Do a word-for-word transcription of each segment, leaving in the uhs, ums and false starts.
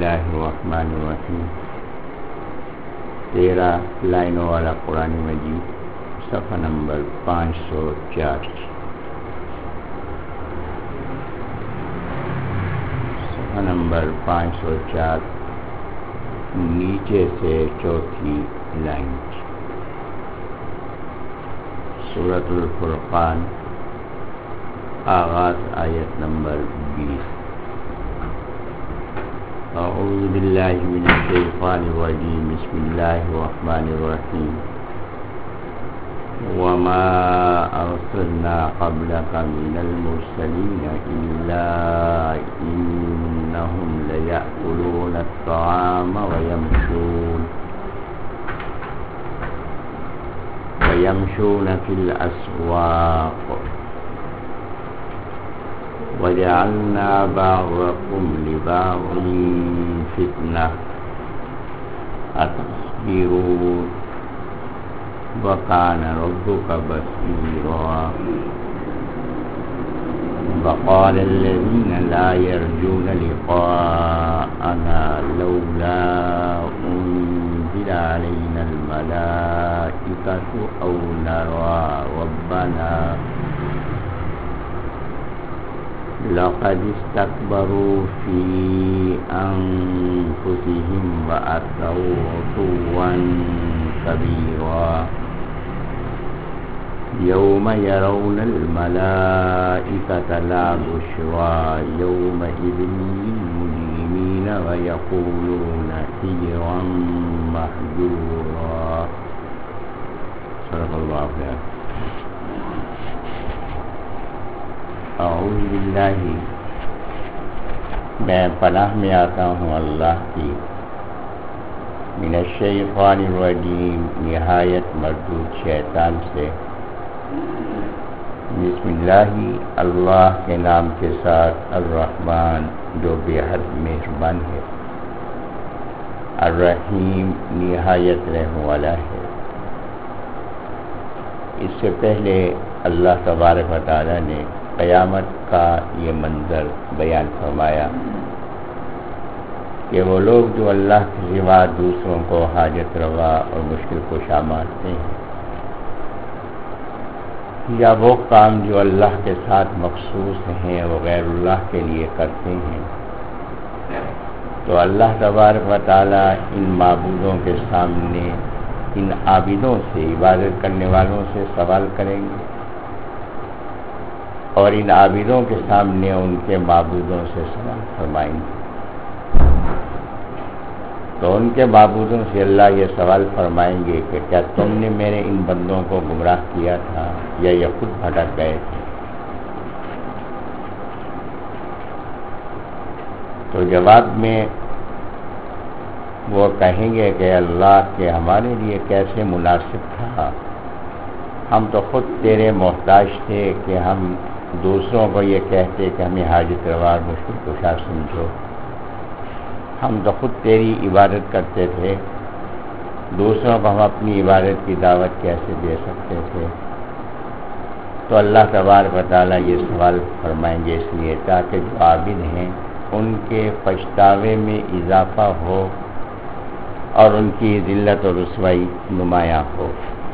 اللہ الرحمن الرحیم. تیرہ لائنوں والا قرآن مجید صفحہ نمبر پانچ سو چار. صفحہ نمبر پانچ سو چار نیچے سے چوتھی لائن. سورۃ الفرقان آغاز آیت نمبر بیس. اعوذ باللہ من الشیطان الرجیم. بسم اللہ الرحمن الرحیم. وما ارسلنا قبلك من المرسلین الا انہم لیأکلون الطعام ویمشون ویمشون فی الاسواق وجعلنا بعضكم لبعض فتنة أتصبرون وكان ربك بصيرا. وقال الذين لا يرجون لقاءنا لولا أنزل علينا الملائكة أو نرى ربنا لقد استكبروا في أنفسهم وأتوا عتوا كبيرا. يوم يرون الملائكة لا بشرى يومئذ للمجرمين ويقولون حجرا محجورا. صدق الله العظيم. اعوذ باللہ، میں پناہ میں آتا ہوں اللہ کی، من الشیطان الرجیم، نہایت مردود شیطان سے. بسم اللہ، اللہ کے نام کے ساتھ، الرحمن جو بے حد مہربان ہے، الرحیم نہایت رحم والا ہے. اس سے پہلے اللہ تبارک و تعالی نے قیامت کا یہ منظر بیان فرمایا کہ وہ لوگ جو اللہ کے سوا دوسروں کو حاجت روا اور مشکل کشا مانتے ہیں، یا وہ کام جو اللہ کے ساتھ مخصوص ہیں وہ غیر اللہ کے لیے کرتے ہیں، تو اللہ تبارک و تعالی ان معبودوں کے سامنے ان عابدوں سے، عبادت کرنے والوں سے سوال کریں گے، اور ان عابدوں کے سامنے ان کے معبودوں سے سوال فرمائیں گے. تو ان کے معبودوں سے اللہ یہ سوال فرمائیں گے کہ کیا تم نے میرے ان بندوں کو گمراہ کیا تھا یا یہ خود بھٹک گئے تھے؟ تو جواب میں وہ کہیں گے کہ اللہ کے ہمارے لیے کیسے مناسب تھا، ہم تو خود تیرے محتاج تھے کہ ہم دوسروں کو یہ کہتے کہ ہمیں حاجت روا مشکل کشا سمجھو. ہم تو خود تیری عبادت کرتے تھے، دوسروں کو ہم اپنی عبادت کی دعوت کیسے دے سکتے تھے؟ تو اللہ تبارک و تعالیٰ یہ سوال فرمائیں گے اس لیے تاکہ جو عابد ہیں ان کے پچھتاوے میں اضافہ ہو اور ان کی ذلت و رسوائی نمایاں ہو.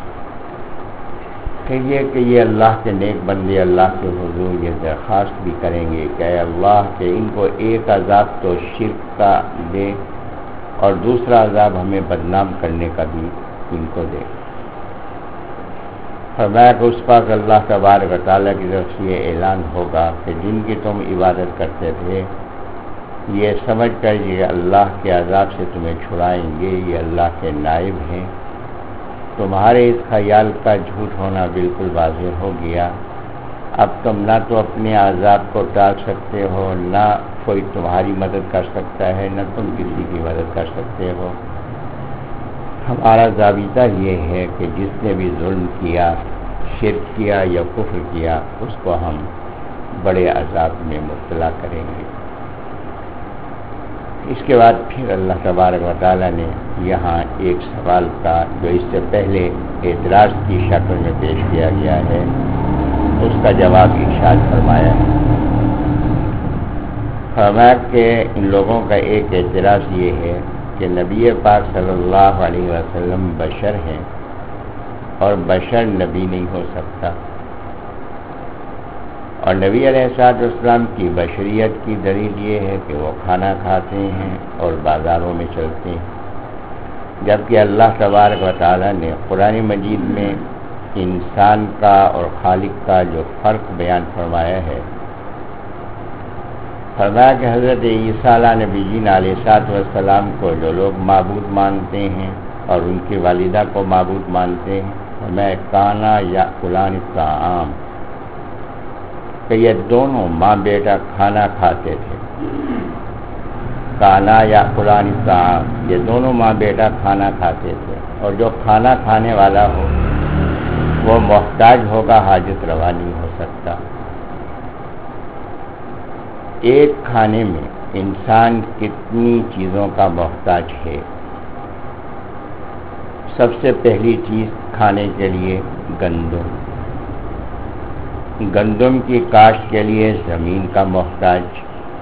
کہ یہ کہ یہ اللہ کے نیک بندے اللہ کے حضور یہ درخواست بھی کریں گے کہ اے اللہ کہ ان کو ایک عذاب تو شرک کا دے اور دوسرا عذاب ہمیں بدنام کرنے کا بھی ان کو دے. فرمایا کہ اس پاک اللہ تبارک و تعالیٰ کی طرف سے یہ اعلان ہوگا کہ جن کی تم عبادت کرتے تھے یہ سمجھ کر یہ اللہ کے عذاب سے تمہیں چھڑائیں گے، یہ اللہ کے نائب ہیں. تمہارے اس خیال کا جھوٹ ہونا بالکل واضح ہو گیا. اب تم نہ تو اپنے عذاب کو ٹال سکتے ہو، نہ کوئی تمہاری مدد کر سکتا ہے، نہ تم کسی کی مدد کر سکتے ہو. ہمارا ضابطہ یہ ہے کہ جس نے بھی ظلم کیا، شرک کیا یا کفر کیا، اس کو ہم بڑے عذاب میں مبتلا کریں گے. اس کے بعد پھر اللہ تبارک و تعالیٰ نے یہاں ایک سوال کا جو اس سے پہلے اعتراض کی شکل میں پیش کیا گیا ہے اس کا جواب ارشاد فرمایا ہے. فرمایا کہ ان لوگوں کا ایک اعتراض یہ ہے کہ نبی پاک صلی اللہ علیہ وسلم بشر ہیں اور بشر نبی نہیں ہو سکتا، اور نبی علیہ الصلوۃ والسلام کی بشریت کی دلیل یہ ہے کہ وہ کھانا کھاتے ہیں اور بازاروں میں چلتے ہیں، جبکہ اللہ تبارک و تعالیٰ نے قرآن مجید میں انسان کا اور خالق کا جو فرق بیان فرمایا ہے، فرمایا کہ حضرت عیسیٰ علیہ نبی جین علیہ الصلوۃ والسلام کو جو لوگ معبود مانتے ہیں اور ان کی والدہ کو معبود مانتے ہیں، فرمایا کانا یأکلان الطعام، کہ یہ دونوں ماں بیٹا کھانا کھاتے تھے، کانا یأکلان الطعام، یہ دونوں ماں بیٹا کھانا کھاتے تھے، اور جو کھانا کھانے والا ہو وہ محتاج ہوگا، حاجت روا نہیں ہو سکتا۔ ایک کھانے میں انسان کتنی چیزوں کا محتاج ہے؟ سب سے پہلی چیز کھانے کے لیے گندم، گندم کی کاشت کے لیے زمین کا محتاج،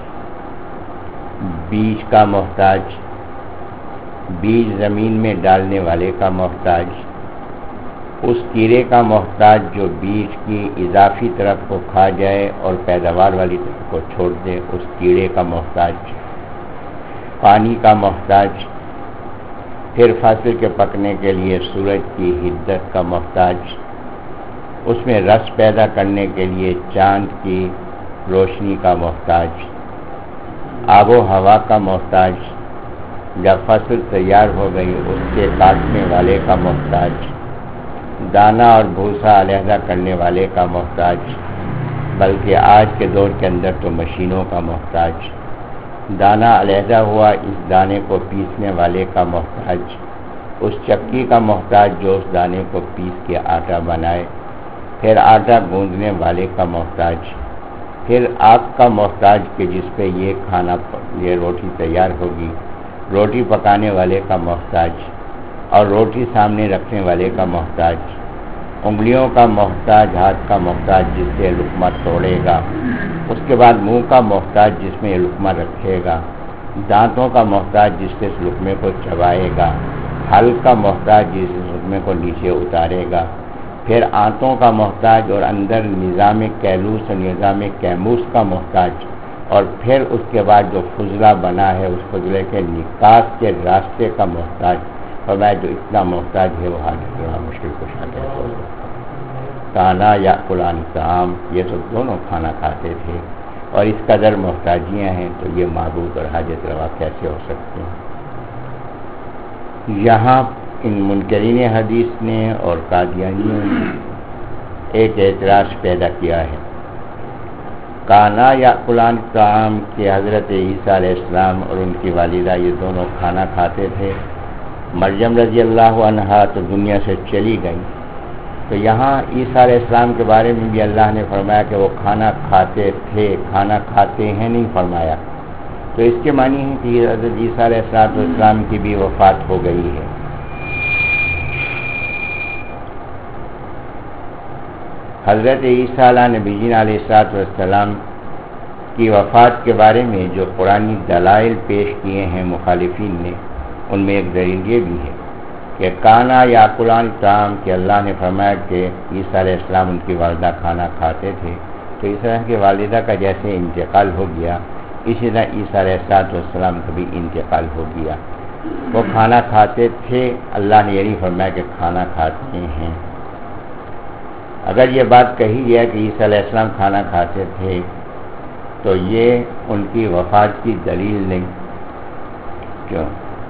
بیج کا محتاج، بیج زمین میں ڈالنے والے کا محتاج، اس کیڑے کا محتاج جو بیج کی اضافی طرف کو کھا جائے اور پیداوار والی طرف کو چھوڑ دے، اس کیڑے کا محتاج، پانی کا محتاج، پھر فصل کے پکنے کے لیے سورج کی حدت کا محتاج، اس میں رس پیدا کرنے کے لیے چاند کی روشنی کا محتاج، آب و ہوا کا محتاج، جب فصل تیار ہو گئی اس کے کاٹنے والے کا محتاج، دانہ اور بھوسا علیحدہ کرنے والے کا محتاج، بلکہ آج کے دور کے اندر تو مشینوں کا محتاج، دانہ علیحدہ ہوا اس دانے کو پیسنے والے کا محتاج، اس چکی کا محتاج جو اس دانے کو پیس کے آٹا بنائے، پھر آٹا گوندنے والے کا محتاج، پھر آگ کا محتاج کہ جس پہ یہ کھانا یہ روٹی تیار ہوگی، روٹی پکانے والے کا محتاج، اور روٹی سامنے رکھنے والے کا محتاج، انگلیوں کا محتاج، ہاتھ کا محتاج جس سے لقمہ توڑے گا، اس کے بعد منہ کا محتاج جس میں لقمہ رکھے گا، دانتوں کا محتاج جس سے اس لقمے کو چبائے گا، ہل کا محتاج جس لقمے کو نیچے اتارے گا، پھر آنتوں کا محتاج، اور اندر نظام کیلوس اور نظام کیموس کا محتاج، اور پھر اس کے بعد جو فضلہ بنا ہے اس فضلے کے نکاس کے راستے کا محتاج، فرمایا جو اتنا محتاج ہے وہ حاجت روا مشکل کشا کیسے ہو سکتا؟ کانا یأکلان الطعام، یہ تو دونوں کھانا کھاتے تھے، اور اس قدر محتاجیاں ہیں تو یہ معبود اور حاجت روا کیسے ہو سکتے ہیں؟ یہاں ان منکرین حدیث نے اور قادیانیوں نے ایک اعتراض پیدا کیا ہے، کانا یأکلان الطعام کہ حضرت عیسیٰ علیہ السلام اور ان کی والدہ یہ دونوں کھانا کھاتے تھے، مریم رضی اللہ عنہا تو دنیا سے چلی گئی، تو یہاں عیسیٰ علیہ السلام کے بارے میں بھی اللہ نے فرمایا کہ وہ کھانا کھاتے تھے، کھانا کھاتے ہیں نہیں فرمایا، تو اس کے معنی ہے کہ حضرت عیسیٰ علیہ السلام کی بھی وفات ہو گئی ہے۔ حضرت عیسیٰ علیہ نبی جین علیہ السلام کی وفات کے بارے میں جو قرآنی دلائل پیش کیے ہیں مخالفین نے، ان میں ایک دلیل یہ بھی ہے کہ کانا یأکلان الطعام کہ اللہ نے فرمایا کہ عیسیٰ علیہ السلام ان کی والدہ کھانا کھاتے تھے، تو اس طرح کی والدہ کا جیسے انتقال ہو گیا اسی طرح عیسیٰ علیہ السلام کا بھی انتقال ہو گیا، وہ کھانا کھاتے تھے، اللہ نے یہ نہیں فرمایا کہ کھانا کھاتے ہیں۔ اگر یہ بات کہی جائے کہ عیسیٰ علیہ السلام کھانا کھاتے تھے تو یہ ان کی وفات کی دلیل نہیں، کیوں؟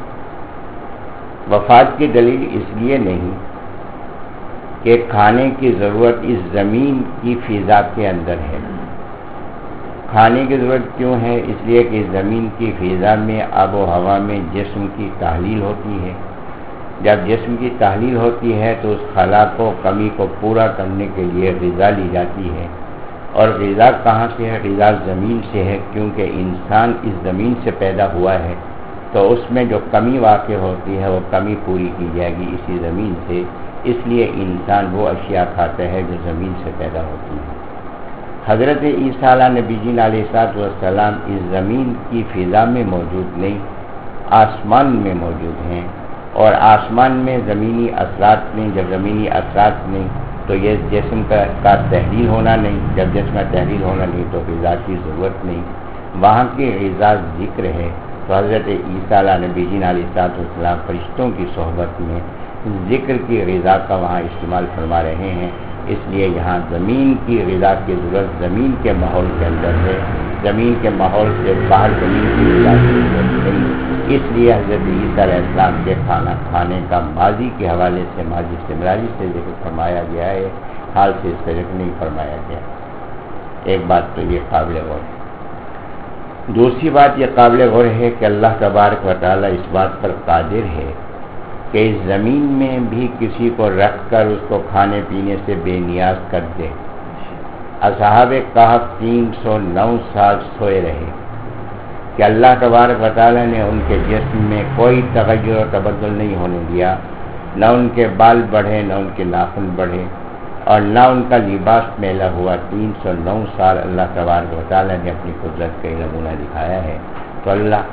وفات کی دلیل اس لیے نہیں کہ کھانے کی ضرورت اس زمین کی فضا کے اندر ہے۔ کھانے کی ضرورت کیوں ہے؟ اس لیے کہ اس زمین کی فضا میں آب و ہوا میں جسم کی تحلیل ہوتی ہے، جب جسم کی تحلیل ہوتی ہے تو اس خلا کو کمی کو پورا کرنے کے لیے غذا لی جاتی ہے، اور غذا کہاں سے ہے؟ غذا زمین سے ہے، کیونکہ انسان اس زمین سے پیدا ہوا ہے، تو اس میں جو کمی واقع ہوتی ہے وہ کمی پوری کی جائے گی اسی زمین سے، اس لیے انسان وہ اشیاء کھاتا ہے جو زمین سے پیدا ہوتی ہے۔ حضرت عیسیٰ علیہ نبی جین علیہ السلام اس زمین کی فضا میں موجود نہیں، آسمان میں موجود ہیں، اور آسمان میں زمینی اثرات نہیں. جب زمینی اثرات نہیں تو یہ جسم کا کا تحلیل ہونا نہیں، جب جسم کا تحلیل ہونا نہیں تو غذا کی ضرورت نہیں. وہاں کی غذا ذکر ہے. تو حضرت عیسیٰ علیہ نبی جین علیہ السلام فرشتوں کی صحبت میں ذکر کی غذا کا وہاں استعمال فرما رہے ہیں. اس لیے یہاں زمین کی غذا کی ضرورت زمین کے ماحول کے اندر ہے، زمین کے ماحول سے باہر زمین کی غذا کی ضرورت نہیں. اس لیے حضرت عیسیٰ علیہ السلام کے کھانا کھانے کا ماضی کے حوالے سے ماضی استمراری سے ذکر فرمایا گیا ہے، حال سے اس سے ذکر نہیں فرمایا گیا. ایک بات تو یہ قابل غور ہے. دوسری بات یہ قابل غور ہے کہ اللہ تبارک و تعالیٰ اس بات پر قادر ہے کہ اس زمین میں بھی کسی کو رکھ کر اس کو کھانے پینے سے بے نیاز کر دے. اصحاب کہف تین سو نو سال سوئے رہے کہ اللہ تبارک و تعالیٰ نے ان کے جسم میں کوئی تغیر و تبدل نہیں ہونے دیا، نہ ان کے بال بڑھے نہ ان کے ناخن بڑھے اور نہ ان کا لباس میلا ہوا. تین سو نو سال اللہ تبارک و تعالیٰ نے اپنی قدرت کا نمونہ دکھایا ہے. تو اللہ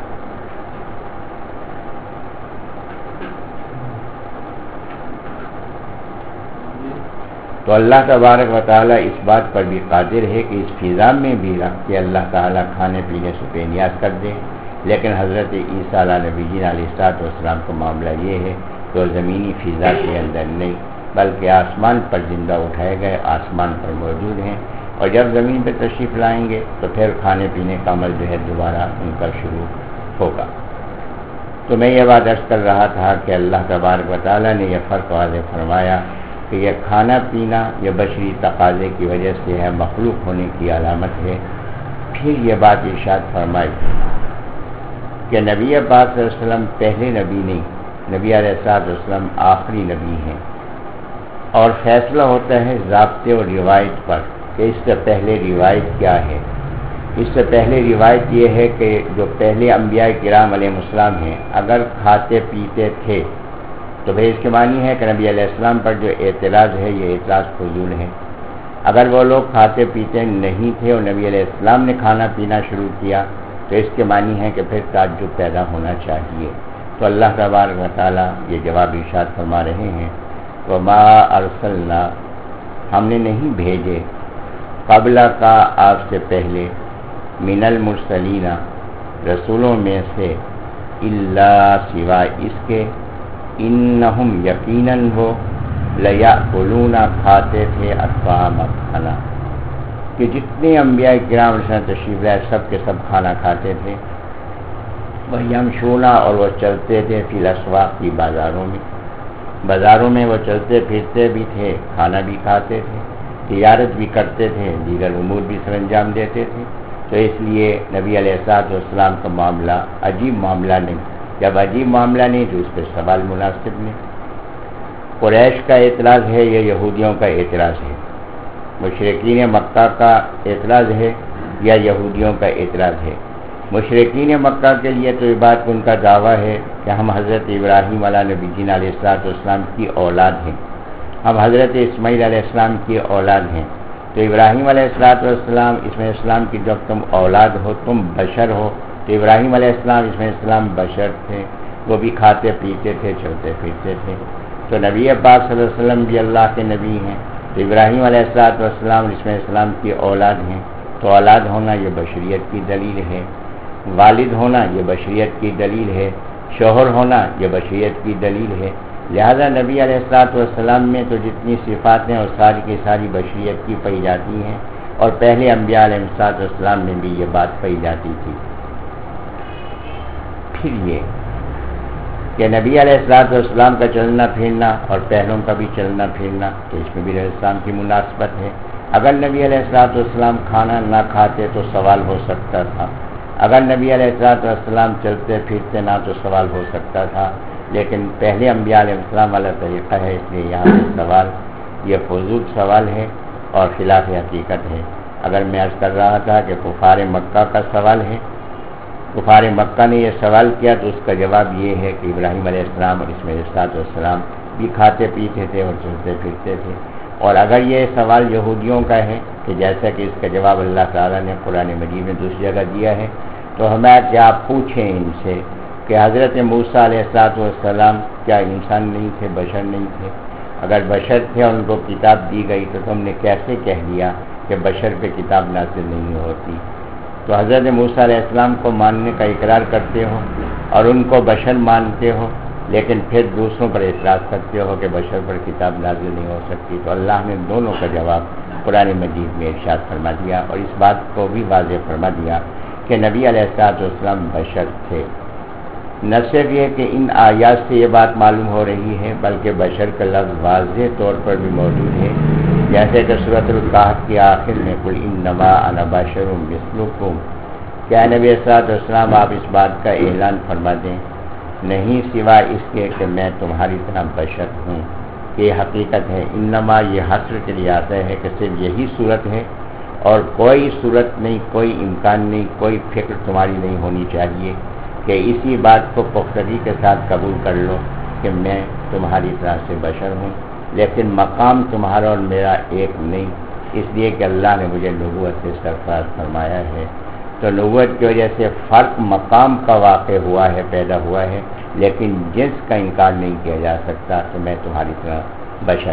تو اللہ تبارک و تعالیٰ اس بات پر بھی قادر ہے کہ اس فضا میں بھی رکھ کے اللہ تعالیٰ کھانے پینے سے بے نیاز کر دے. لیکن حضرت عیسیٰ علیہ نبی جین علیہ السلام کا معاملہ یہ ہے کہ وہ زمینی فضا کے اندر نہیں بلکہ آسمان پر زندہ اٹھائے گئے، آسمان پر موجود ہیں، اور جب زمین پہ تشریف لائیں گے تو پھر کھانے پینے کا عمل جو ہے دوبارہ ان کا شروع ہوگا. تو میں یہ بات عرض کر رہا تھا کہ اللہ تبارک و تعالیٰ نے یہ فرق واضح فرمایا کہ یہ کھانا پینا یہ بشری تقاضے کی وجہ سے ہے، مخلوق ہونے کی علامت ہے. پھر یہ بات ارشاد فرمائی کہ نبی پاک صلی اللہ علیہ وسلم پہلے نبی نہیں، نبی علیہ السلام آخری نبی ہیں، اور فیصلہ ہوتا ہے ضابطے اور روایت پر کہ اس سے پہلے روایت کیا ہے. اس سے پہلے روایت یہ ہے کہ جو پہلے انبیاء کرام علیہ السلام ہیں اگر کھاتے پیتے تھے تو بھئی اس کے معنی ہے کہ نبی علیہ السلام پر جو اعتراض ہے یہ اعتراض فضول ہے. اگر وہ لوگ کھاتے پیتے نہیں تھے اور نبی علیہ السلام نے کھانا پینا شروع کیا تو اس کے معنی ہے کہ پھر تعجب پیدا ہونا چاہیے. تو اللہ تبارک و تعالیٰ یہ جواب ارشاد فرما رہے ہیں وما ارسلنا، ہم نے نہیں بھیجے قبل کا آپ سے پہلے من المرسلین رسولوں میں سے الا سوائے اس کے انہم یقیناً وہ لیاکلون کھاتے تھے الطعام کھانا، کہ جتنے انبیاء کرام علیہ السلام تشریف لائے سب کے سب کھانا کھاتے تھے. ویمشون، اور وہ چلتے تھے فی الاسواق کی بازاروں میں، بازاروں میں وہ چلتے پھرتے بھی تھے، کھانا بھی کھاتے تھے، تجارت بھی کرتے تھے، دیگر امور بھی سر انجام دیتے تھے. تو اس لیے نبی علیہ الصلوۃ والسلام کا معاملہ عجیب معاملہ نہیں. جب عجیب معاملہ نہیں تو اس پہ سوال مناسب نہیں. قریش کا اعتراض ہے یا یہودیوں کا اعتراض ہے؟ مشرکین مکہ کا اعتراض ہے یا یہودیوں کا اعتراض ہے؟ مشرکین مکہ کے لیے تو یہ بات ان کا دعویٰ ہے کہ ہم حضرت ابراہیم علیہ نبی جین علیہ الصلوۃ والسلام کی اولاد ہیں، ہم حضرت اسماعیل علیہ السلام کی اولاد ہیں. تو ابراہیم علیہ الصلوۃ والسلام اسماعیل السلام کی جب تم اولاد ہو، تم بشر ہو، تو ابراہیم علیہ السلام اسماعیل السلام بشر تھے، وہ بھی کھاتے پیتے تھے، چلتے پھرتے تھے. تو نبی پاک صلی اللہ علیہ وسلم بھی اللہ کے نبی ہیں، تو ابراہیم علیہ الصلوۃ والسلام اسماعیل السلام کی اولاد ہیں. تو اولاد ہونا یہ بشریت کی دلیل ہے، والد ہونا یہ بشریت کی دلیل ہے، شوہر ہونا یہ بشریت کی دلیل ہے. لہذا نبی علیہ الصلوۃ والسلام میں تو جتنی صفات ہیں اور ساری کی ساری بشریت کی پائی جاتی ہیں، اور پہلے انبیاء علیہ الصلوۃ والسلام میں بھی یہ بات پائی جاتی تھی. پھر یہ کہ نبی علیہ الصلوۃ والسلام کا چلنا پھرنا اور پہلوں کا بھی چلنا پھرنا، تو اس میں بھی علیہ السلام کی مناسبت ہے. اگر نبی علیہ الصلوۃ والسلام کھانا نہ کھاتے تو سوال ہو سکتا تھا، اگر نبی علیہ الصلوۃ والسلام چلتے پھرتے نہ تو سوال ہو سکتا تھا. لیکن پہلے انبیاء علیہ السلام والا طریقہ ہے، اس لیے یہاں سے سوال یہ فضول سوال ہے اور خلاف حقیقت ہے. اگر میں عرض کر رہا تھا کہ کفار مکہ کا سوال ہے، کفار مکہ نے یہ سوال کیا تو اس کا جواب یہ ہے کہ ابراہیم علیہ السلام اور اسماعیل علیہ السلام بھی کھاتے پیتے تھے اور چلتے پھرتے تھے. اور اگر یہ سوال یہودیوں کا ہے کہ کہ جیسا کہ اس کا جواب اللہ تعالیٰ نے قرآن مجید میں دوسری جگہ دیا ہے، تو ہمیں کیا آپ پوچھیں ان سے کہ حضرت موسیٰ علیہ السلام کیا انسان نہیں تھے، بشر نہیں تھے؟ اگر بشر تھے اور ان کو کتاب دی گئی تو تم نے کیسے کہہ دیا کہ بشر پہ کتاب نازل نہیں ہوتی؟ تو حضرت موسیٰ علیہ السلام کو ماننے کا اقرار کرتے ہو اور ان کو بشر مانتے ہو، لیکن پھر دوسروں پر اعتراض کرتے ہو کہ بشر پر کتاب نازل نہیں ہو سکتی۔ تو اللہ نے دونوں کا جواب قرآن مجید میں ارشاد فرما دیا اور اس بات کو بھی واضح فرما دیا کہ نبی علیہ السلام بشر تھے۔ نہ صرف یہ کہ ان آیات سے یہ بات معلوم ہو رہی ہے بلکہ بشر کا لفظ واضح طور پر بھی موجود ہے، جیسے کہ سورۃ الکہف کے آخر میں قل انما انا بشر مثلکم، کیا نبی صلی اللہ علیہ وسلم آپ اس بات کا اعلان فرما دیں نہیں سوائے اس کے کہ میں تمہاری طرح بشر ہوں۔ یہ حقیقت ہے، انما یہ حصر کے لیے آتا ہے کہ صرف یہی صورت ہے اور کوئی صورت نہیں، کوئی امکان نہیں، کوئی فکر تمہاری نہیں ہونی چاہیے کہ اسی بات کو پختگی کے ساتھ قبول کر لو کہ میں تمہاری طرح سے بشر ہوں، لیکن مقام تمہارا اور میرا ایک نہیں، اس لیے کہ اللہ نے مجھے نبوت سے سرفراز فرمایا ہے۔ تو نبوت کی وجہ سے فرق مقام کا واقع ہوا ہے، پیدا ہوا ہے، لیکن جنس کا انکار نہیں کیا جا سکتا کہ میں تمہاری طرح بشر۔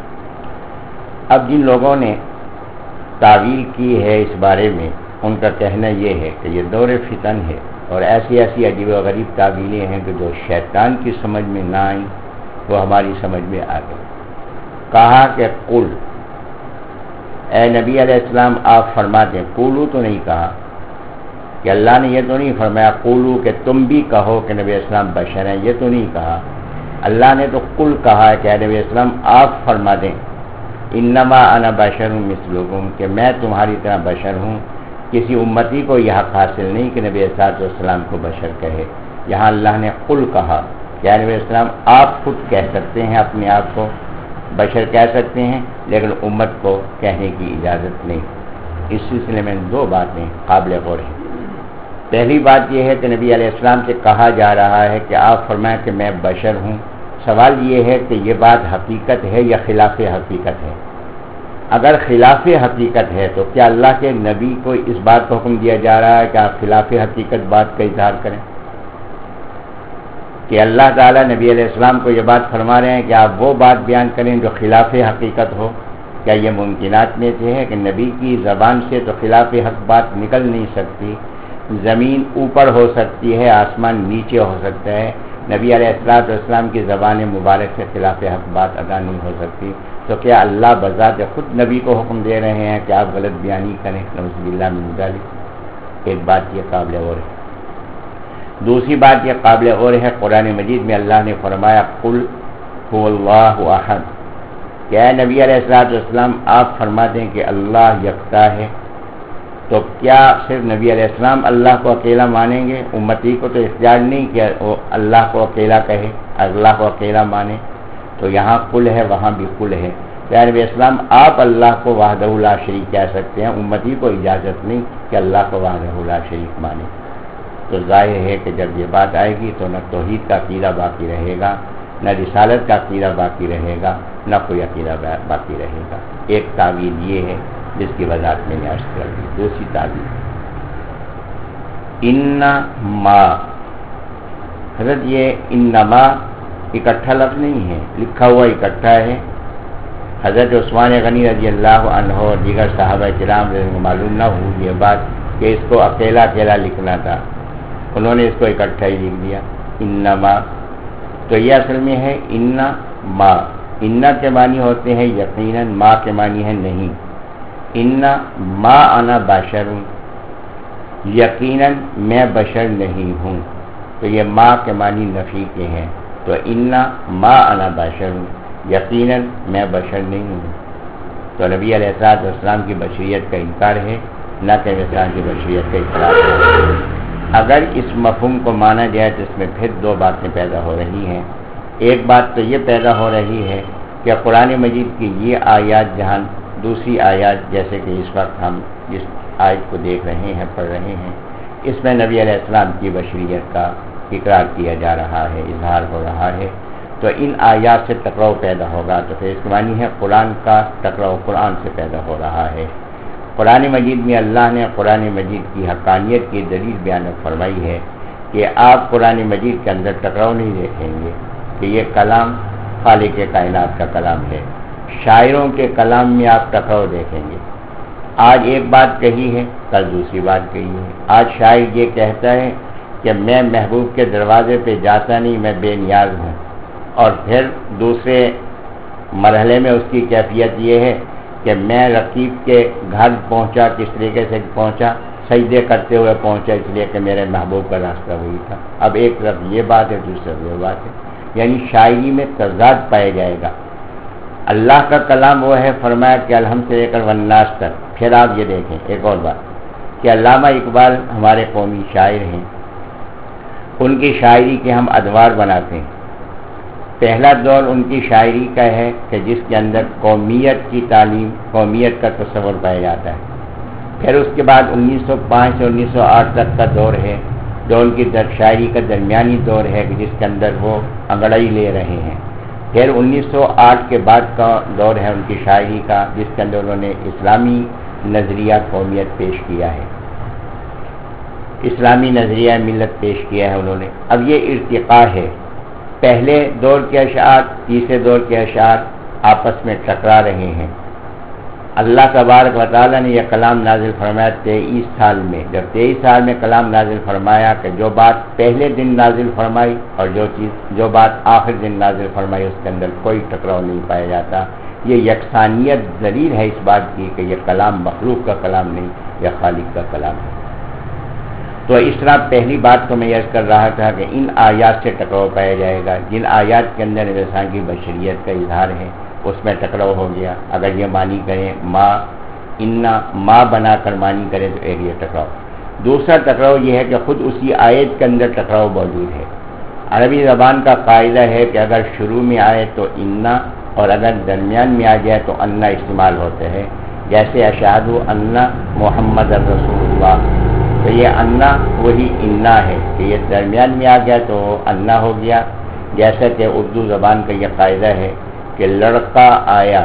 اب جن لوگوں نے تعویل کی ہے اس بارے میں، ان کا کہنا یہ ہے کہ یہ دور فتن ہے اور ایسی ایسی عجیب و غریب تعویلیں ہیں کہ جو شیطان کی سمجھ میں نہ آئیں وہ ہماری سمجھ میں آ گئی۔ کہا کہ قل، اے نبی علیہ السلام آپ فرما دیں، قولو تو نہیں کہا کہ اللہ نے یہ تو نہیں فرمایا قولو کہ تم بھی کہو کہ نبی علیہ السلام بشر ہیں، یہ تو نہیں کہا۔ اللہ نے تو قل کہا ہے کہ اے نبی علیہ السلام آپ فرما دیں انما انا بشر مثلکم کہ میں تمہاری طرح بشر ہوں۔ کسی امتی کو یہ حق حاصل نہیں کہ نبی صلی اللہ علیہ وسلم کو بشر کہے، یہاں اللہ نے قل کہا کہ اے نبی علیہ السلام آپ خود کہہ سکتے ہیں، اپنے آپ کو بشر کہہ سکتے ہیں، لیکن امت کو کہنے کی اجازت نہیں۔ اس سلسلے میں دو باتیں قابل غور ہیں۔ پہلی بات یہ ہے کہ نبی علیہ السلام سے کہا جا رہا ہے کہ آپ فرمائیں کہ میں بشر ہوں۔ سوال یہ ہے کہ یہ بات حقیقت ہے یا خلاف حقیقت ہے؟ اگر خلاف حقیقت ہے تو کیا اللہ کے نبی کو اس بات کا حکم دیا جا رہا ہے کہ آپ خلاف حقیقت بات کا اظہار کریں؟ کہ اللہ تعالیٰ نبی علیہ السلام کو یہ بات فرما رہے ہیں کہ آپ وہ بات بیان کریں جو خلاف حقیقت ہو؟ کیا یہ ممکنات میں سے ہے کہ نبی کی زبان سے تو خلاف حق بات نکل نہیں سکتی؟ زمین اوپر ہو سکتی ہے، آسمان نیچے ہو سکتا ہے، نبی علیہ السلام کی زبان مبارک سے خلاف حق بات ادا نہیں ہو سکتی، تو کیا اللہ بذات خود نبی کو حکم دے رہے ہیں کہ آپ غلط بیانی کریں؟ نعوذ باللہ من ذالک۔ ایک بات یہ قابل غور ہے۔ دوسری بات یہ قابل غور ہے، قرآن مجید میں اللہ نے فرمایا قل هو اللہ احد، کہ اے نبی علیہ السلام آپ فرما دیں کہ اللہ یکتا ہے۔ تو کیا صرف نبی علیہ السلام اللہ کو اکیلا مانیں گے؟ امتی کو تو اختیار نہیں کہ وہ اللہ کو اکیلا کہے، اللہ کو اکیلا مانے۔ تو یہاں قل ہے، وہاں بھی قل ہے۔ یا نبی اسلام آپ اللہ کو وحدہ لا شریک کہہ سکتے ہیں، امتی کو اجازت نہیں کہ اللہ کو وحدہ لا شریک مانے۔ تو ظاہر ہے کہ جب یہ بات آئے گی تو نہ توحید کا عقیدہ باقی رہے گا، نہ رسالت کا عقیدہ باقی رہے گا، نہ کوئی عقیدہ باقی رہے گا۔ ایک تعویل یہ ہے جس کی وضاحت میں نے عرض کر دی۔ دوسری تعویل انما، حضرت یہ انما اکٹھا لفظ نہیں ہے، لکھا ہوا اکٹھا ہے۔ حضرت عثمان غنی رضی اللہ عنہ اور دیگر صحابہ کرام کو معلوم نہ ہو یہ بات کہ اس کو اکیلا اکیلا لکھنا تھا، انہوں نے اس کو اکٹھا ہی لکھ دیا انما۔ تو یہ اصل میں ہے انا ما، انا کے معنی ہوتے ہیں یقیناً، ما کے معنی ہے نہیں۔ انا ما انا بشر، یقیناً میں بشر نہیں ہوں، تو یہ ما کے معنی نفی کے ہیں۔ تو انا ما انا بشر، یقیناً میں بشر نہیں ہوں۔ تو نبی علیہ السلام کی بشریت کا انکار ہے، نہ کہ اسلام کی بشریت کا اقرار ہے۔ اگر اس مفہوم کو مانا جائے تو اس میں پھر دو باتیں پیدا ہو رہی ہیں۔ ایک بات تو یہ پیدا ہو رہی ہے کہ قرآن مجید کی یہ آیات جہاں دوسری آیات جیسے کہ اس وقت ہم جس آیت کو دیکھ رہے ہیں، پڑھ رہے ہیں، اس میں نبی علیہ السلام کی بشریت کا اقرار کیا جا رہا ہے، اظہار ہو رہا ہے۔ تو ان آیات سے ٹکراؤ پیدا ہوگا، تو پھر اس کے معنی ہے قرآن کا ٹکراؤ قرآن سے پیدا ہو رہا ہے۔ قرآن مجید میں اللہ نے قرآن مجید کی حقانیت کی دلیل بیان فرمائی ہے کہ آپ قرآن مجید کے اندر ٹکراؤ نہیں دیکھیں گے کہ یہ کلام خالق کائنات کا کلام ہے. شاعروں کے کلام میں آپ ٹکراؤ دیکھیں گے. آج ایک بات کہی ہے، کل دوسری بات کہی ہے. آج شاعر یہ کہتا ہے کہ میں محبوب کے دروازے پہ جاتا نہیں، میں بے نیاز ہوں، اور پھر دوسرے مرحلے میں اس کی کیفیت یہ ہے کہ میں رقیب کے گھر پہنچا. کس طریقے سے پہنچا؟ سجدے کرتے ہوئے پہنچا، اس لیے کہ میرے محبوب کا راستہ وہی تھا. اب ایک طرف یہ بات ہے، دوسری طرف یہ بات ہے، یعنی شاعری میں تضاد پایا جائے گا. اللہ کا کلام وہ ہے، فرمایا کہ الحمد سے لے کر والناس تک. پھر آپ یہ دیکھیں ایک اور بات کہ علامہ اقبال ہمارے قومی شاعر ہیں، ان کی شاعری کے ہم ادوار بناتے ہیں. پہلا دور ان کی شاعری کا ہے کہ جس کے اندر قومیت کی تعلیم، قومیت کا تصور پایا جاتا ہے. پھر اس کے بعد انیس سو پانچ سے انیس سو آٹھ تک کا دور ہے جو ان کی در شاعری کا درمیانی دور ہے کہ جس کے اندر وہ انگڑائی لے رہے ہیں. پھر انیس سو آٹھ کے بعد کا دور ہے ان کی شاعری کا جس کے اندر انہوں نے اسلامی نظریہ قومیت پیش کیا ہے، اسلامی نظریہ ملت پیش کیا ہے انہوں نے. اب یہ ارتقاء ہے. پہلے دور کے اشعار، تیسرے دور کے اشعار آپس میں ٹکرا رہے ہیں. اللہ تبارک و تعالیٰ نے یہ کلام نازل فرمایا تیئیس سال میں. جب تیئیس سال میں کلام نازل فرمایا کہ جو بات پہلے دن نازل فرمائی اور جو چیز جو بات آخر دن نازل فرمائی اس کے اندر کوئی ٹکراؤ نہیں پایا جاتا. یہ یکسانیت دلیل ہے اس بات کی کہ یہ کلام مخلوق کا کلام نہیں، یہ خالق کا کلام ہے. تو اس طرح پہلی بات تو میں عرض کر رہا تھا کہ ان آیات سے ٹکراؤ پایا جائے گا. جن آیات کے اندر انسان کی بشریت کا اظہار ہے اس میں ٹکراؤ ہو گیا. اگر یہ معنی کریں ما انا ما بنا کر معنی کریں تو ایک یہ ٹکراؤ. دوسرا ٹکراؤ یہ ہے کہ خود اسی آیت کے اندر ٹکراؤ موجود ہے. عربی زبان کا قاعدہ ہے کہ اگر شروع میں آئے تو انا اور اگر درمیان میں آ جائے تو انا استعمال ہوتے ہیں. جیسے اشہد ان محمد رسول اللہ، تو یہ انا وہی انا ہے کہ یہ درمیان میں آ گیا تو انا ہو گیا. جیسا کہ اردو زبان کا یہ قاعدہ ہے کہ لڑکا آیا،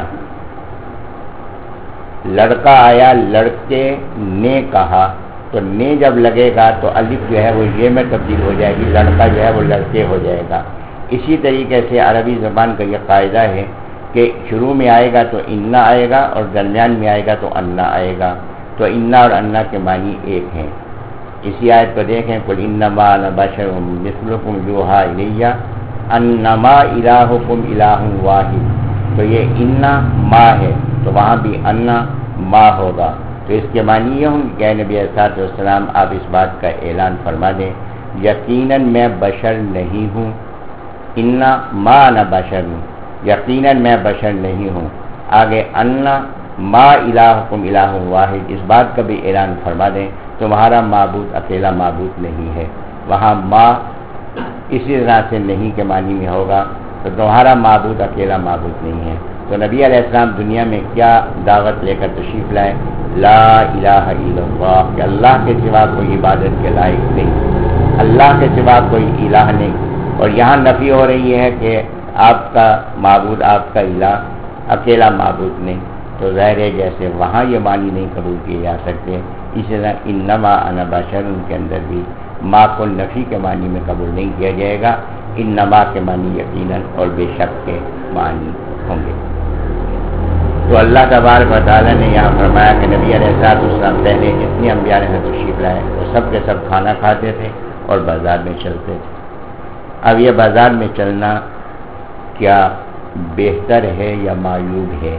لڑکا آیا لڑکے نے کہا، تو نے جب لگے گا تو الف جو ہے وہ یہ میں تبدیل ہو جائے گی، لڑکا جو ہے وہ لڑکے ہو جائے گا. اسی طریقے سے عربی زبان کا یہ قاعدہ ہے کہ شروع میں آئے گا تو انا آئے گا اور درمیان میں آئے گا تو انا آئے گا. تو انا اور انا کے معنی ایک ہیں. اسی آیت کو دیکھیں قل انما انا بشر مثلکم یوحی الی انما الہکم الہ واحد. تو یہ انا ما ہے تو وہاں بھی انا ما ہوگا. تو اس کے معنی یہ ہوں کہ نبی علیہ الصلوۃ والسلام آپ اس بات کا اعلان فرما دیں یقیناً میں بشر نہیں ہوں. انا ما انا بشر ہوں، یقیناً میں بشر نہیں ہوں. آگے انا ما الہکم الہ واحد، اس بات کا بھی اعلان فرما دیں تمہارا معبود اکیلا معبود نہیں ہے. وہاں ما اسی طرح سے نہیں کے معنی میں ہوگا تو تمہارا معبود اکیلا معبود نہیں ہے. تو نبی علیہ السلام دنیا میں کیا دعوت لے کر تشریف لائے؟ لا الہ الا اللہ، کہ اللہ کے سوا کوئی عبادت کے لائق نہیں، اللہ کے سوا کوئی الہ نہیں. اور یہاں نفی ہو رہی ہے کہ آپ کا معبود، آپ کا الہ اکیلا معبود نہیں. تو ظاہر ہے جیسے وہاں یہ معنی نہیں قبول کیے جا سکتے، اسی طرح انما انا بشر ان کے اندر بھی ما کو نفی کے معنی میں قبول نہیں کیا جائے گا. انما کے معنی یقیناً اور بے شک کے معنی ہوں گے. تو اللہ تبارک و تعالیٰ نے یہاں فرمایا کہ نبی علیہ السلام پہلے جتنے انبیاء نے تشریف لائے وہ سب کے سب کھانا کھاتے تھے اور بازار میں چلتے تھے. اب یہ بازار میں چلنا کیا بہتر ہے یا معیوب ہے؟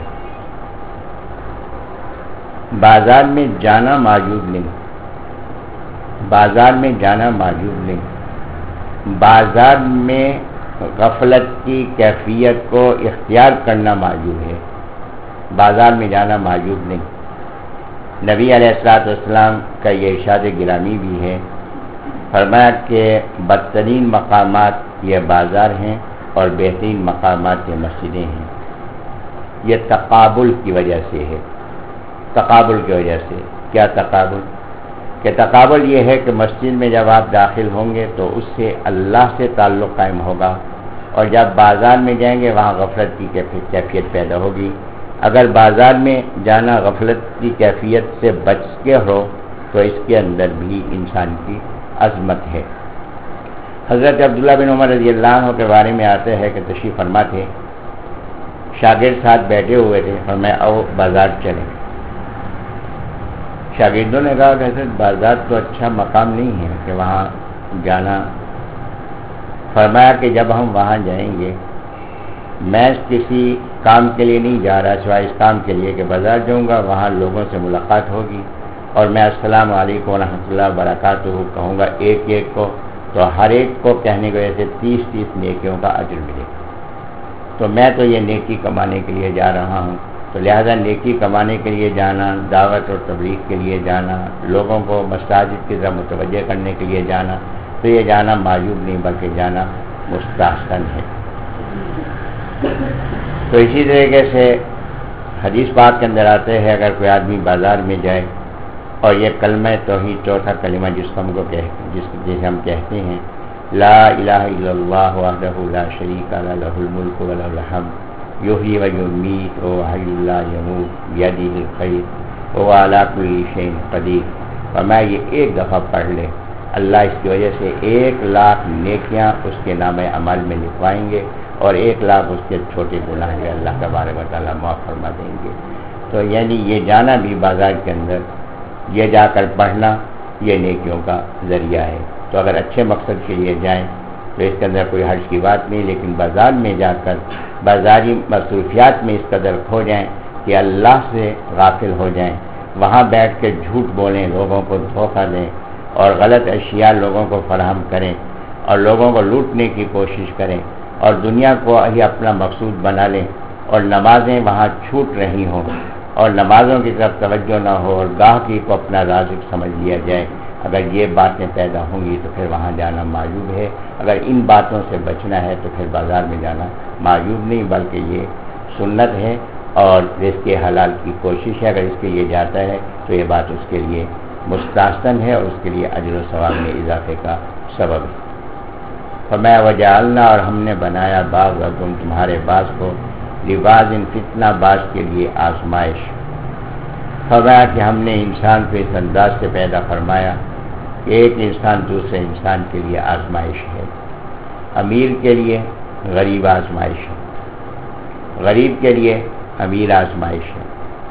بازار میں جانا معیوب نہیں، بازار میں جانا معیوب نہیں. بازار میں غفلت کی کیفیت کو اختیار کرنا معیوب ہے، بازار میں جانا معیوب نہیں. نبی علیہ الصلوۃ والسلام کا یہ ارشاد گرامی بھی ہے، فرمایا کہ بدترین مقامات یہ بازار ہیں اور بہترین مقامات یہ مسجدیں ہیں. یہ تقابل کی وجہ سے ہے، تقابل کی وجہ سے. کیا تقابل؟ کہ تقابل یہ ہے کہ مسجد میں جب آپ داخل ہوں گے تو اس سے اللہ سے تعلق قائم ہوگا، اور جب بازار میں جائیں گے وہاں غفلت کی کیفیت پیدا ہوگی. اگر بازار میں جانا غفلت کی کیفیت سے بچ کے ہو تو اس کے اندر بھی انسان کی عظمت ہے۔ حضرت عبداللہ بن عمر رضی اللہ عنہ کے بارے میں آتے ہیں کہ تشریف فرما تھے، شاگرد ساتھ بیٹھے ہوئے تھے، فرمایا آؤ بازار چلیں۔ شاگردوں نے کہا کہ حضرت بازار تو اچھا مقام نہیں ہے کہ وہاں جانا۔ فرمایا کہ جب ہم وہاں جائیں گے، میں کسی کام کے لیے نہیں جا رہا سوائے اس کام کے لیے کہ بازار جاؤں گا، وہاں لوگوں سے ملاقات ہوگی اور میں السلام علیکم ورحمۃ اللہ وبرکاتہ کہوں گا ایک ایک کو، تو ہر ایک کو کہنے کی وجہ سے تیس تیس نیکیوں کا اجر ملے۔ تو میں تو یہ نیکی کمانے کے لیے جا رہا ہوں، تو لہذا نیکی کمانے کے لیے جانا، دعوت اور تبلیغ کے لیے جانا، لوگوں کو مساجد کی طرف متوجہ کرنے کے لیے جانا، تو یہ جانا معیوب نہیں بلکہ جانا مستحسن ہے۔ تو اسی طریقے سے حدیث پاک کے اندر آتے ہیں اگر کوئی آدمی بازار میں جائے اور یہ کلمہ توحید چوتھا کلمہ جس کو ہم کو کہ جس جسے ہم کہتے ہیں لا الہ الا اللہ وحدہ لا شریک لہ لہ الملک و لہ الحمد یحیی و یمیت و حی لا یموت بیدہ الخیر وہو علی کل شیء قدیر۔ فرمایا یہ ایک دفعہ پڑھ لے، اللہ اس کی وجہ سے ایک لاکھ نیکیاں اس کے نام عمل میں لکھوائیں گے اور ایک لاکھ اس کے چھوٹے گناہ جو اللہ تبارک و تعالیٰ معاف فرما دیں گے۔ تو یعنی یہ جانا بھی بازار کے اندر، یہ جا کر پڑھنا یہ نیکیوں کا ذریعہ ہے۔ تو اگر اچھے مقصد کے لیے جائیں تو اس کے اندر کوئی حرج کی بات نہیں، لیکن بازار میں جا کر بازاری مصروفیات میں اس قدر کھو جائیں کہ اللہ سے غافل ہو جائیں، وہاں بیٹھ کے جھوٹ بولیں، لوگوں کو دھوکہ دیں اور غلط اشیاء لوگوں کو فراہم کریں اور لوگوں کو لوٹنے کی کوشش کریں اور دنیا کو ہی اپنا مقصود بنا لیں اور نمازیں وہاں چھوٹ رہی ہوں اور نمازوں کی طرف توجہ نہ ہو اور گاہکی کو اپنا رازق سمجھ لیا جائے، اگر یہ باتیں پیدا ہوں گی تو پھر وہاں جانا معیوب ہے۔ اگر ان باتوں سے بچنا ہے تو پھر بازار میں جانا معیوب نہیں بلکہ یہ سنت ہے اور رزق کے حلال کی کوشش ہے۔ اگر اس کے لیے جاتا ہے تو یہ بات اس کے لیے مستحسن ہے اور اس کے لیے اجر و ثواب میں اضافے کا سبب ہے۔ فرمایا وجعلنا اور ہم نے بنایا بعضکم تمہارے بعض کو لباس فتنہ بعض کے لیے آزمائش۔ فرمایا کہ ہم نے انسان کو اس انداز سے پیدا فرمایا کہ ایک انسان دوسرے انسان کے لیے آزمائش ہے۔ امیر کے لیے غریب آزمائش ہے، غریب کے لیے امیر آزمائش ہے۔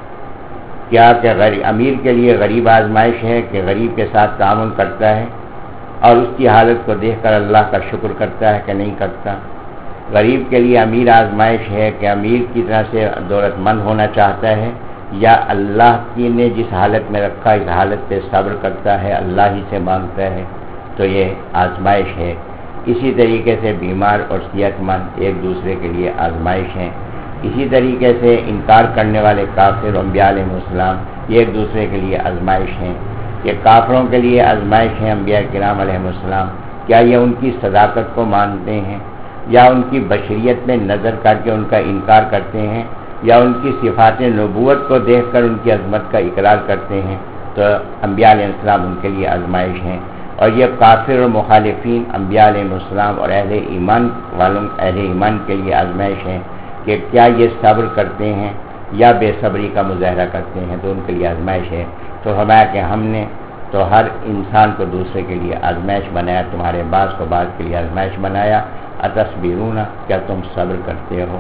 کیا کہ امیر کے لیے غریب آزمائش ہے کہ غریب کے ساتھ تعاون کرتا ہے اور اس کی حالت کو دیکھ کر اللہ کا شکر کرتا ہے کہ نہیں کرتا۔ غریب کے لیے امیر آزمائش ہے کہ امیر کی طرح سے دولت مند ہونا چاہتا ہے یا اللہ کی نے جس حالت میں رکھا اس حالت پہ صبر کرتا ہے، اللہ ہی سے مانگتا ہے، تو یہ آزمائش ہے۔ اسی طریقے سے بیمار اور صحت مند ایک دوسرے کے لیے آزمائش ہیں۔ اسی طریقے سے انکار کرنے والے کافر انبیاء علیہ السلام یہ ایک دوسرے کے لیے آزمائش ہیں۔ یہ کافروں کے لیے آزمائش ہیں انبیاء کرام علیہ السلام، کیا یہ ان کی صداقت کو مانتے ہیں یا ان کی بشریت میں نظر کر کے ان کا انکار کرتے ہیں یا ان کی صفات نبوت کو دیکھ کر ان کی عظمت کا اقرار کرتے ہیں؟ تو انبیاء علیہ السلام ان کے لیے آزمائش ہیں۔ اور یہ کافر اور مخالفین انبیاء علیہ السلام اور اہل ایمان والوں اہل ایمان کے لیے آزمائش ہیں کہ کیا یہ صبر کرتے ہیں یا بے صبری کا مظاہرہ کرتے ہیں، تو ان کے لیے آزمائش ہے۔ تو فرمایا کہ ہم نے تو ہر انسان کو دوسرے کے لیے آزمائش بنایا، تمہارے بعض کو بعض کے لیے آزمائش بنایا۔ اتصبرون کیا تم صبر کرتے ہو؟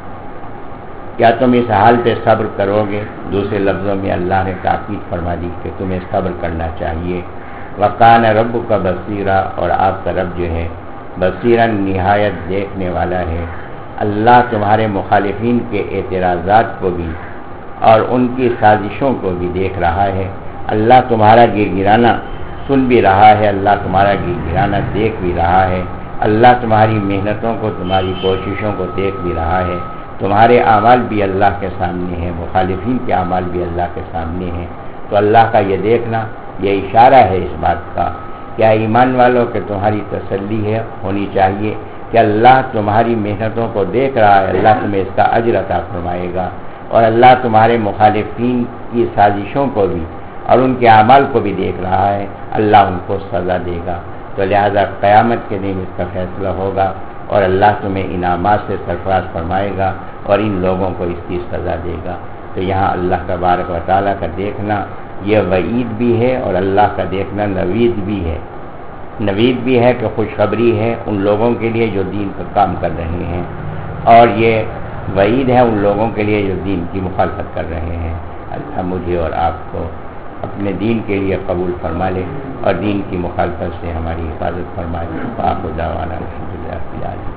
کیا تم اس حال پہ صبر کرو گے؟ دوسرے لفظوں میں اللہ نے تاکید فرما دی کہ تمہیں صبر کرنا چاہیے۔ وَقَانَ رَبُّكَ بَصِيرًا اور آپ کا رب جو ہے بصیراً نہایت دیکھنے والا ہے۔ اللہ تمہارے مخالفین کے اعتراضات کو بھی اور ان کی سازشوں کو بھی دیکھ رہا ہے۔ اللہ تمہارا گر گرانا سن بھی رہا ہے، اللہ تمہارا گر گرانا دیکھ بھی رہا ہے، اللہ تمہاری محنتوں کو تمہاری کوششوں کو دیکھ بھی رہا ہے۔ تمہارے اعمال بھی اللہ کے سامنے ہیں، مخالفین کے اعمال بھی اللہ کے سامنے ہیں۔ تو اللہ کا یہ دیکھنا یہ اشارہ ہے اس بات کا کیا ایمان والوں کہ تمہاری تسلی ہے ہونی چاہیے کہ اللہ تمہاری محنتوں کو دیکھ رہا ہے، اللہ تمہیں اس کا اجر عطا فرمائے گا اور اللہ تمہارے مخالفین کی سازشوں کو بھی اور ان کے اعمال کو بھی دیکھ رہا ہے، اللہ ان کو سزا دے گا۔ تو لہذا قیامت کے دن اس کا فیصلہ ہوگا اور اللہ تمہیں انعامات سے سرفراز فرمائے گا اور ان لوگوں کو اس کی سزا دے گا۔ تو یہاں اللہ تبارک و تعالیٰ کا دیکھنا یہ وعید بھی ہے اور اللہ کا دیکھنا نوید بھی ہے۔ نوید بھی ہے کہ خوشخبری ہے ان لوگوں کے لیے جو دین کا کام کر رہے ہیں، اور یہ وعید ہے ان لوگوں کے لیے جو دین کی مخالفت کر رہے ہیں۔ اللہ مجھے اور آپ کو اپنے دین کے لیے قبول فرما لے اور دین کی مخالفت سے ہماری حفاظت فرما لے۔ وآخر دعوانا الحمدللہ رب العالمین۔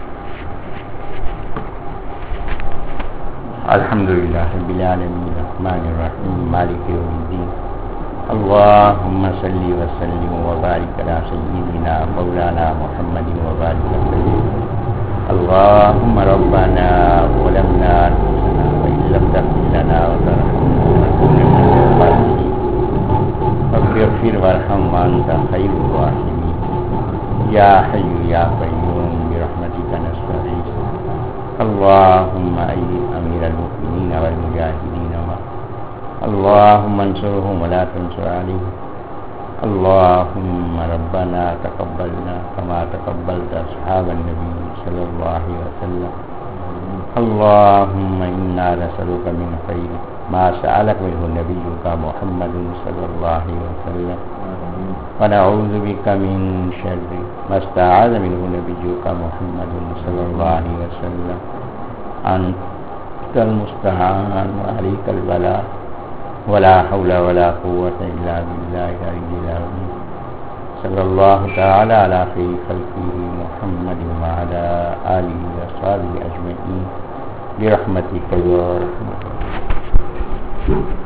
الحمدللہ رب العالمین الرحمن الرحیم مالک یوم الدین اللہم صلی وسلم وبارک علی سیدنا مولانا محمد وبارک وسلم۔ اللہم ربنا ظلمنا انفسنا وإن لم تغفر لنا وترحمنا لنكونن من الخاسرين رب اغفر وارحم وأنت خير الراحمين یا حی یا قیوم برحمتک نستغیث اللہم أيد أمير المؤمنين والمجاهدين اللهم انصرهم ولا تنصر عليهم اللهم ربنا تقبلنا كما تقبلت أصحاب النبي صلى الله عليه وسلم اللهم إنا نسألك من خير ما سألك منه نبيك محمد صلى الله عليه وسلم ونعوذ بك من شر ما استعاذ منه نبيك محمد صلى الله عليه وسلم أنت المستعان وعليك البلاء ولا حول ولا قوة إلا بالله العلي العظيم صلى الله تعالى على خير خلقه محمد وعلى آله وصحبه أجمعين برحمتك يا أرحم الراحمين۔